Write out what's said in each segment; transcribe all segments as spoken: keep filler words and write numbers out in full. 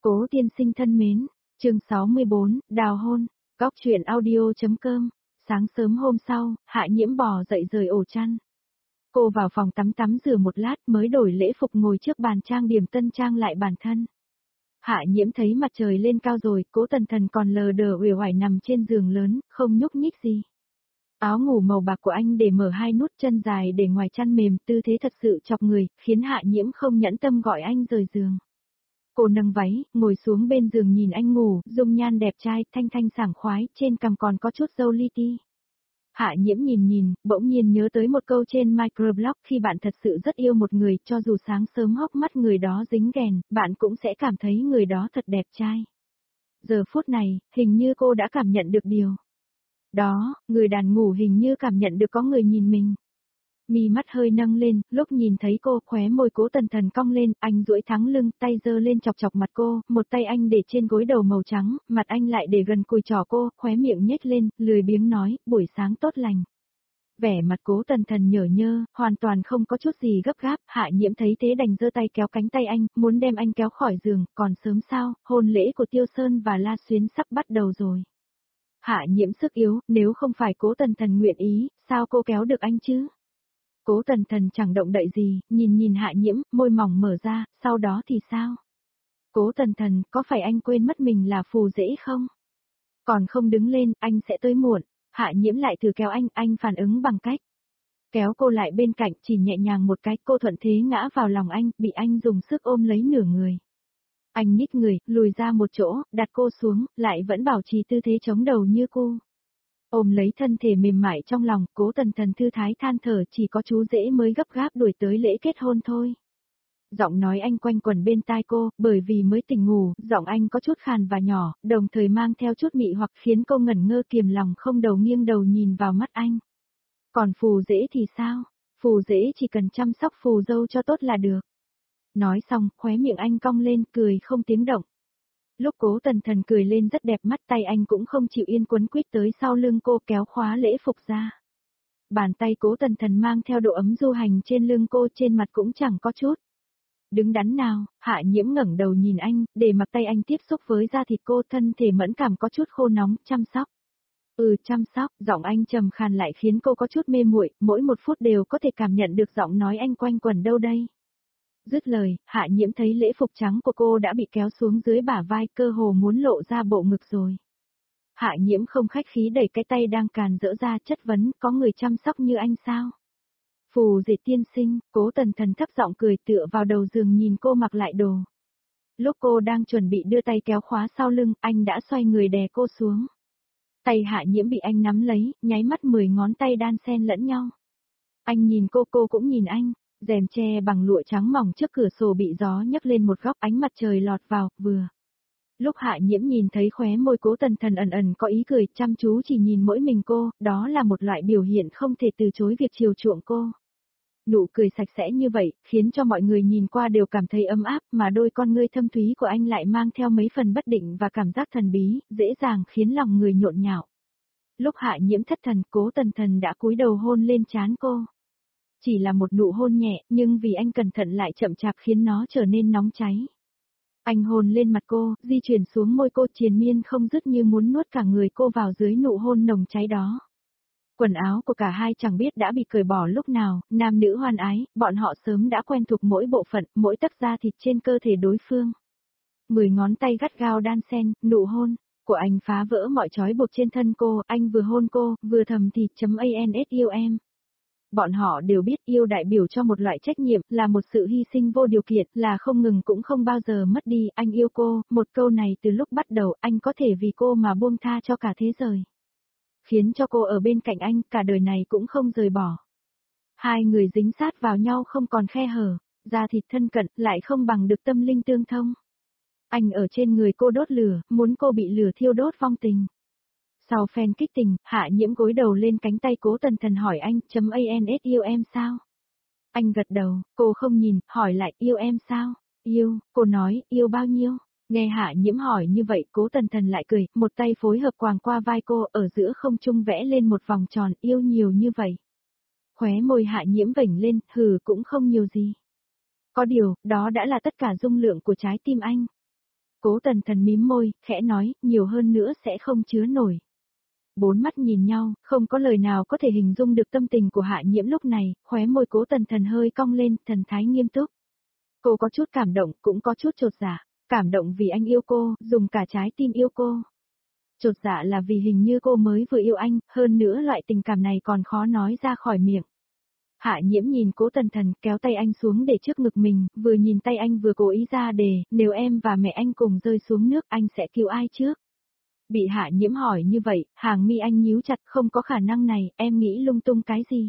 Cố tiên sinh thân mến, chương sáu mươi bốn, đào hôn, góc truyện audio.com, sáng sớm hôm sau, Hạ Nhiễm bò dậy rời ổ chăn. Cô vào phòng tắm tắm rửa một lát mới đổi lễ phục ngồi trước bàn trang điểm tân trang lại bản thân. Hạ Nhiễm thấy mặt trời lên cao rồi, Cố Tần Thần còn lờ đờ uể oải nằm trên giường lớn, không nhúc nhích gì. Áo ngủ màu bạc của anh để mở hai nút, chân dài để ngoài chăn mềm, tư thế thật sự chọc người, khiến Hạ Nhiễm không nhẫn tâm gọi anh rời giường. Cô nâng váy, ngồi xuống bên giường nhìn anh ngủ, dung nhan đẹp trai, thanh thanh sảng khoái, trên cằm còn có chút râu li ti. Hạ Nhiễm nhìn nhìn, bỗng nhiên nhớ tới một câu trên microblog, khi bạn thật sự rất yêu một người, cho dù sáng sớm hốc mắt người đó dính ghèn, bạn cũng sẽ cảm thấy người đó thật đẹp trai. Giờ phút này, hình như cô đã cảm nhận được điều đó, người đàn ngủ hình như cảm nhận được có người nhìn mình. Mi mắt hơi nâng lên, lúc nhìn thấy cô, khóe môi Cố Tần Thần cong lên, anh duỗi thẳng lưng, tay giơ lên chọc chọc mặt cô, một tay anh để trên gối đầu màu trắng, mặt anh lại để gần cùi chỏ cô, khóe miệng nhếch lên, lười biếng nói, buổi sáng tốt lành. Vẻ mặt Cố Tần Thần nhở nhơ, hoàn toàn không có chút gì gấp gáp, Hạ Nhiễm thấy thế đành giơ tay kéo cánh tay anh, muốn đem anh kéo khỏi giường, còn sớm sao, hôn lễ của Tiêu Sơn và La Xuyến sắp bắt đầu rồi. Hạ Nhiễm sức yếu, nếu không phải Cố Tần Thần nguyện ý, sao cô kéo được anh chứ? Cố Tần Thần chẳng động đậy gì, nhìn nhìn Hạ Nhiễm, môi mỏng mở ra, sau đó thì sao? Cố Tần Thần, có phải anh quên mất mình là phù dễ không? Còn không đứng lên, anh sẽ tới muộn. Hạ Nhiễm lại thử kéo anh, anh phản ứng bằng cách kéo cô lại bên cạnh, chỉ nhẹ nhàng một cái, cô thuận thế ngã vào lòng anh, bị anh dùng sức ôm lấy nửa người. Anh nhích người, lùi ra một chỗ, đặt cô xuống, lại vẫn bảo trì tư thế chống đầu như cô. Ôm lấy thân thể mềm mại trong lòng, Cố Tần Thần thư thái than thở, chỉ có chú rể mới gấp gáp đuổi tới lễ kết hôn thôi. Giọng nói anh quanh quẩn bên tai cô, bởi vì mới tỉnh ngủ, giọng anh có chút khàn và nhỏ, đồng thời mang theo chút mị hoặc khiến cô ngẩn ngơ kiềm lòng không đầu nghiêng đầu nhìn vào mắt anh. Còn phù dễ thì sao? Phù dễ chỉ cần chăm sóc phù dâu cho tốt là được. Nói xong, khóe miệng anh cong lên, cười không tiếng động. Lúc Cố Tần Thần cười lên rất đẹp mắt, tay anh cũng không chịu yên quấn quýt tới sau lưng cô, kéo khóa lễ phục ra. Bàn tay Cố Tần Thần mang theo độ ấm du hành trên lưng cô, trên mặt cũng chẳng có chút đứng đắn nào. Hạ Nhiễm ngẩng đầu nhìn anh, để mặc tay anh tiếp xúc với da thịt cô, thân thể mẫn cảm có chút khô nóng, chăm sóc. Ừ, chăm sóc, giọng anh trầm khàn lại khiến cô có chút mê muội, mỗi một phút đều có thể cảm nhận được giọng nói anh quanh quẩn đâu đây. Dứt lời, Hạ Nhiễm thấy lễ phục trắng của cô đã bị kéo xuống dưới bả vai, cơ hồ muốn lộ ra bộ ngực rồi. Hạ Nhiễm không khách khí đẩy cái tay đang càn rỡ ra, chất vấn, có người chăm sóc như anh sao? Phù Dệ tiên sinh, Cố Tần Thần thấp giọng cười, tựa vào đầu giường nhìn cô mặc lại đồ. Lúc cô đang chuẩn bị đưa tay kéo khóa sau lưng, anh đã xoay người đè cô xuống. Tay Hạ Nhiễm bị anh nắm lấy, nháy mắt mười ngón tay đan xen lẫn nhau. Anh nhìn cô, cô cũng nhìn anh. Rèm tre bằng lụa trắng mỏng trước cửa sổ bị gió nhấc lên một góc, ánh mặt trời lọt vào, vừa. Lúc Hạ Nhiễm nhìn thấy khóe môi Cố Tần Thần ẩn ẩn có ý cười, chăm chú chỉ nhìn mỗi mình cô, đó là một loại biểu hiện không thể từ chối việc chiều chuộng cô. Nụ cười sạch sẽ như vậy, khiến cho mọi người nhìn qua đều cảm thấy ấm áp, mà đôi con ngươi thâm thúy của anh lại mang theo mấy phần bất định và cảm giác thần bí, dễ dàng khiến lòng người nhộn nhạo. Lúc Hạ Nhiễm thất thần, Cố Tần Thần đã cúi đầu hôn lên trán cô. Chỉ là một nụ hôn nhẹ, nhưng vì anh cẩn thận lại chậm chạp khiến nó trở nên nóng cháy. Anh hôn lên mặt cô, di chuyển xuống môi cô, triền miên không dứt như muốn nuốt cả người cô vào dưới nụ hôn nồng cháy đó. Quần áo của cả hai chẳng biết đã bị cởi bỏ lúc nào, nam nữ hoan ái, bọn họ sớm đã quen thuộc mỗi bộ phận, mỗi tấc da thịt trên cơ thể đối phương. Mười ngón tay gắt gao đan xen, nụ hôn của anh phá vỡ mọi trói buộc trên thân cô, anh vừa hôn cô, vừa thầm thì chấm ans yêu em. Bọn họ đều biết yêu đại biểu cho một loại trách nhiệm, là một sự hy sinh vô điều kiện, là không ngừng cũng không bao giờ mất đi, anh yêu cô, một câu này từ lúc bắt đầu anh có thể vì cô mà buông tha cho cả thế giới. Khiến cho cô ở bên cạnh anh, cả đời này cũng không rời bỏ. Hai người dính sát vào nhau không còn khe hở, da thịt thân cận, lại không bằng được tâm linh tương thông. Anh ở trên người cô đốt lửa, muốn cô bị lửa thiêu đốt vong tình. Sau phen kích tình, Hạ Nhiễm gối đầu lên cánh tay Cố Tần Thần hỏi anh, chấm ans yêu em sao? Anh gật đầu, cô không nhìn, hỏi lại, yêu em sao? Yêu, cô nói, yêu bao nhiêu? Nghe Hạ Nhiễm hỏi như vậy, Cố Tần Thần lại cười, một tay phối hợp quàng qua vai cô, ở giữa không trung vẽ lên một vòng tròn, yêu nhiều như vậy. Khóe môi Hạ Nhiễm vểnh lên, hừ cũng không nhiều gì. Có điều, đó đã là tất cả dung lượng của trái tim anh. Cố Tần Thần mím môi, khẽ nói, nhiều hơn nữa sẽ không chứa nổi. Bốn mắt nhìn nhau, không có lời nào có thể hình dung được tâm tình của Hạ Nhiễm lúc này, khóe môi Cố Tần Thần hơi cong lên, thần thái nghiêm túc. Cô có chút cảm động, cũng có chút chột dạ, cảm động vì anh yêu cô, dùng cả trái tim yêu cô. Chột dạ là vì hình như cô mới vừa yêu anh, hơn nữa loại tình cảm này còn khó nói ra khỏi miệng. Hạ Nhiễm nhìn Cố Tần Thần kéo tay anh xuống để trước ngực mình, vừa nhìn tay anh vừa cố ý ra đề, nếu em và mẹ anh cùng rơi xuống nước anh sẽ cứu ai trước? Bị Hạ Nhiễm hỏi như vậy, hàng mi anh nhíu chặt, không có khả năng này, em nghĩ lung tung cái gì?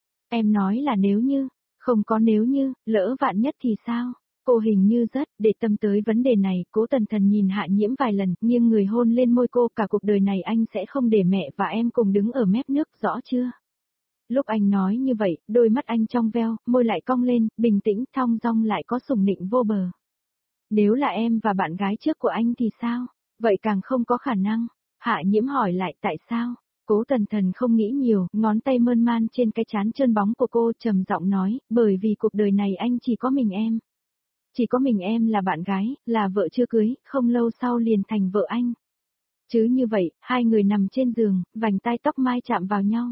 Em nói là nếu như, không có nếu như, lỡ vạn nhất thì sao? Cô hình như rất, để tâm tới vấn đề này, Cố Tần Thần nhìn Hạ Nhiễm vài lần, nghiêng người hôn lên môi cô, cả cuộc đời này anh sẽ không để mẹ và em cùng đứng ở mép nước, rõ chưa? Lúc anh nói như vậy, đôi mắt anh trong veo, môi lại cong lên, bình tĩnh, thong dong lại có sủng nịnh vô bờ. Nếu là em và bạn gái trước của anh thì sao? Vậy càng không có khả năng. Hạ Nhiễm hỏi lại tại sao? Cố Tần Thần không nghĩ nhiều, ngón tay mơn man trên cái trán trơn bóng của cô trầm giọng nói, bởi vì cuộc đời này anh chỉ có mình em. Chỉ có mình em là bạn gái, là vợ chưa cưới, không lâu sau liền thành vợ anh. Chứ như vậy, hai người nằm trên giường, vành tai tóc mai chạm vào nhau.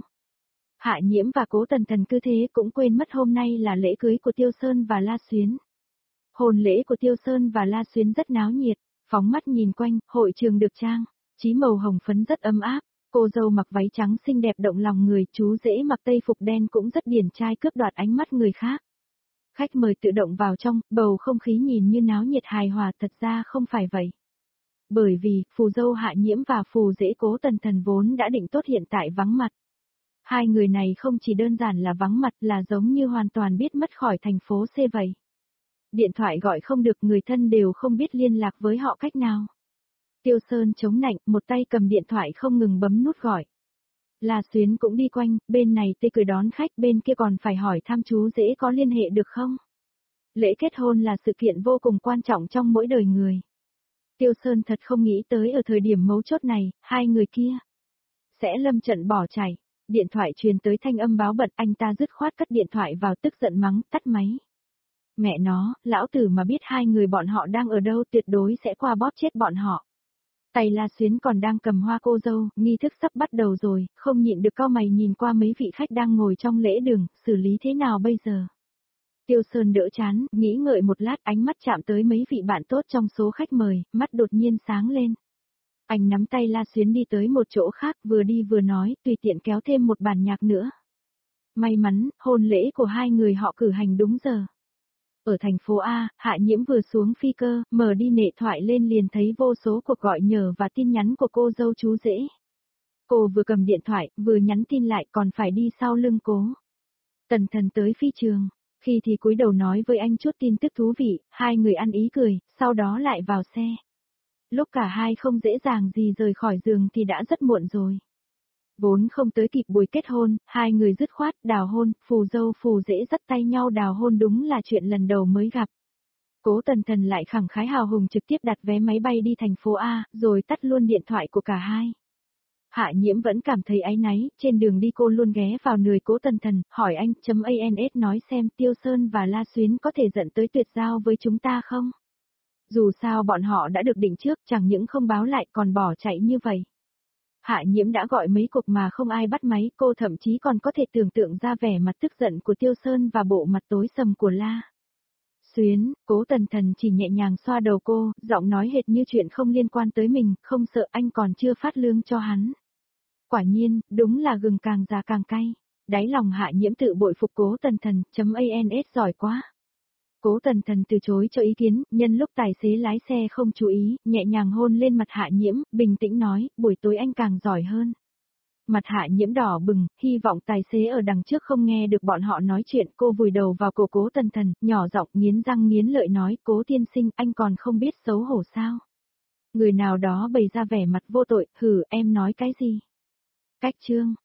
Hạ Nhiễm và Cố Tần Thần cứ thế cũng quên mất hôm nay là lễ cưới của Tiêu Sơn và La Xuyến. Hôn lễ của Tiêu Sơn và La Xuyến rất náo nhiệt, phóng mắt nhìn quanh, hội trường được trang, chí màu hồng phấn rất ấm áp, cô dâu mặc váy trắng xinh đẹp động lòng người, chú rể mặc tây phục đen cũng rất điển trai cướp đoạt ánh mắt người khác. Khách mời tự động vào trong, bầu không khí nhìn như náo nhiệt hài hòa, thật ra không phải vậy. Bởi vì, phù dâu Hạ Nhiễm và phù rể Cố Tần Thần vốn đã định tốt hiện tại vắng mặt. Hai người này không chỉ đơn giản là vắng mặt là giống như hoàn toàn biết mất khỏi thành phố C vậy. Điện thoại gọi không được, người thân đều không biết liên lạc với họ cách nào. Tiêu Sơn chống nạnh, một tay cầm điện thoại không ngừng bấm nút gọi. La Xuyến cũng đi quanh, bên này tê cười đón khách, bên kia còn phải hỏi thăm chú rể có liên hệ được không. Lễ kết hôn là sự kiện vô cùng quan trọng trong mỗi đời người. Tiêu Sơn thật không nghĩ tới ở thời điểm mấu chốt này, hai người kia sẽ lâm trận bỏ chạy. Điện thoại truyền tới thanh âm báo bật, anh ta dứt khoát cất điện thoại vào, tức giận mắng, tắt máy. Mẹ nó, lão tử mà biết hai người bọn họ đang ở đâu tuyệt đối sẽ qua bóp chết bọn họ. Tay La Xuyến còn đang cầm hoa cô dâu, nghi thức sắp bắt đầu rồi, không nhịn được cau mày nhìn qua mấy vị khách đang ngồi trong lễ đường, xử lý thế nào bây giờ? Tiêu Sơn đỡ chán, nghĩ ngợi một lát, ánh mắt chạm tới mấy vị bạn tốt trong số khách mời, mắt đột nhiên sáng lên. Anh nắm tay La Xuyến đi tới một chỗ khác, vừa đi vừa nói, tùy tiện kéo thêm một bản nhạc nữa. May mắn, hôn lễ của hai người họ cử hành đúng giờ. Ở thành phố A, Hạ Nhiễm vừa xuống phi cơ, mở đi nệ thoại lên liền thấy vô số cuộc gọi nhờ và tin nhắn của cô dâu chú rể. Cô vừa cầm điện thoại, vừa nhắn tin lại còn phải đi sau lưng Cố Tần Thần tới phi trường. Khi thì cúi đầu nói với anh chút tin tức thú vị, hai người ăn ý cười, sau đó lại vào xe. Lúc cả hai không dễ dàng gì rời khỏi giường thì đã rất muộn rồi. Vốn không tới kịp buổi kết hôn, hai người dứt khoát đào hôn, phù dâu phù rể dắt tay nhau đào hôn đúng là chuyện lần đầu mới gặp. Cố Tần Thần lại khẳng khái hào hùng trực tiếp đặt vé máy bay đi thành phố A, rồi tắt luôn điện thoại của cả hai. Hạ Nhiễm vẫn cảm thấy áy náy, trên đường đi cô luôn ghé vào người Cố Tần Thần, hỏi anh, chấm ans nói xem Tiêu Sơn và La Xuyến có thể dẫn tới tuyệt giao với chúng ta không? Dù sao bọn họ đã được định trước, chẳng những không báo lại còn bỏ chạy như vậy. Hạ Nhiễm đã gọi mấy cuộc mà không ai bắt máy, cô thậm chí còn có thể tưởng tượng ra vẻ mặt tức giận của Tiêu Sơn và bộ mặt tối sầm của La Xuyến. Cố Tần Thần chỉ nhẹ nhàng xoa đầu cô, giọng nói hệt như chuyện không liên quan tới mình, không sợ anh còn chưa phát lương cho hắn. Quả nhiên, đúng là gừng càng già càng cay. Đáy lòng Hạ Nhiễm tự bội phục Cố Tần Thần, chấm ans giỏi quá. Cố Tần Thần từ chối cho ý kiến, nhân lúc tài xế lái xe không chú ý, nhẹ nhàng hôn lên mặt Hạ Nhiễm, bình tĩnh nói, buổi tối anh càng giỏi hơn. Mặt Hạ Nhiễm đỏ bừng, hy vọng tài xế ở đằng trước không nghe được bọn họ nói chuyện, cô vùi đầu vào cổ Cố Tần Thần, nhỏ giọng nghiến răng nghiến lợi nói, Cố tiên sinh, anh còn không biết xấu hổ sao? Người nào đó bày ra vẻ mặt vô tội, hừ, em nói cái gì? Cách chương